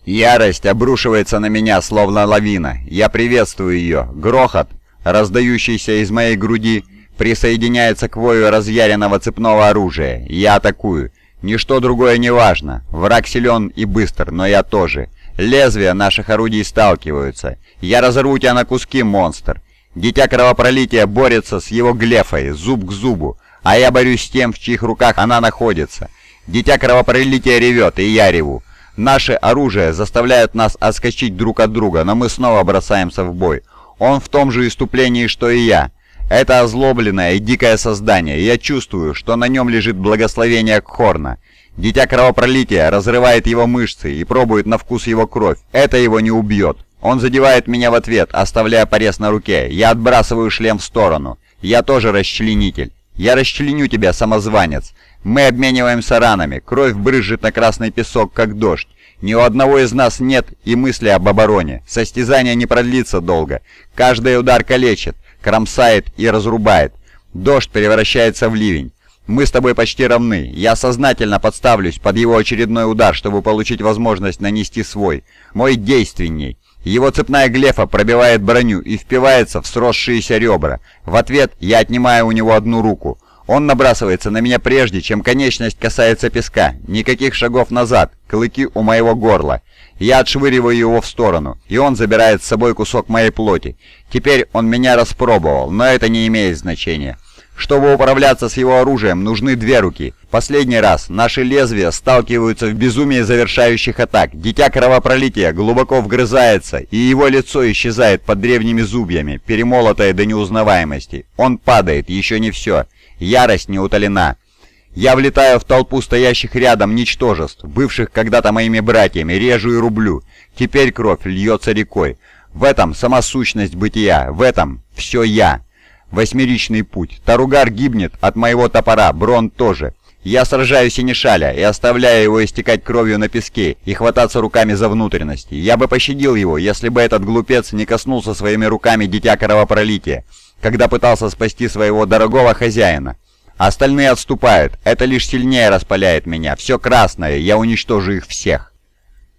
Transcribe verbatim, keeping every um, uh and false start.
Ярость обрушивается на меня, словно лавина. Я приветствую ее. Грохот, раздающийся из моей груди, присоединяется к вою разъяренного цепного оружия. Я атакую. Ничто другое не важно. Враг силен и быстр, но я тоже. Лезвия наших орудий сталкиваются. Я разорву тебя на куски, монстр. Дитя кровопролития борется с его глефой, зуб к зубу, а я борюсь с тем, в чьих руках она находится. Дитя кровопролития ревет, и я реву. Наше оружие заставляет нас отскочить друг от друга, но мы снова бросаемся в бой. Он в том же иступлении, что и я. Это озлобленное и дикое создание, и я чувствую, что на нем лежит благословение Кхорна. Дитя кровопролития разрывает его мышцы и пробует на вкус его кровь. Это его не убьет. Он задевает меня в ответ, оставляя порез на руке. Я отбрасываю шлем в сторону. Я тоже расчленитель. Я расчленю тебя, самозванец. Мы обмениваемся ранами. Кровь брызжет на красный песок, как дождь. Ни у одного из нас нет и мысли об обороне. Состязание не продлится долго. Каждый удар калечит, кромсает и разрубает. Дождь превращается в ливень. Мы с тобой почти равны. Я сознательно подставлюсь под его очередной удар, чтобы получить возможность нанести свой. Мой действенней. Его цепная глефа пробивает броню и впивается в сросшиеся ребра. В ответ я отнимаю у него одну руку. Он набрасывается на меня прежде, чем конечность касается песка. Никаких шагов назад, клыки у моего горла. Я отшвыриваю его в сторону, и он забирает с собой кусок моей плоти. Теперь он меня распробовал, но это не имеет значения. Чтобы управляться с его оружием, нужны две руки. Последний раз наши лезвия сталкиваются в безумии завершающих атак. Дитя кровопролития глубоко вгрызается, и его лицо исчезает под древними зубьями, перемолотое до неузнаваемости. Он падает, еще не все. Ярость не утолена. Я влетаю в толпу стоящих рядом ничтожеств, бывших когда-то моими братьями, режу и рублю. Теперь кровь льется рекой. В этом сама сущность бытия, в этом все я. Восьмеричный путь. Таругар гибнет от моего топора, Брон тоже. Я сражаю Синишаля и оставляю его истекать кровью на песке и хвататься руками за внутренности. Я бы пощадил его, если бы этот глупец не коснулся своими руками дитя кровопролития, когда пытался спасти своего дорогого хозяина. Остальные отступают. Это лишь сильнее распаляет меня. Все красное, я уничтожу их всех.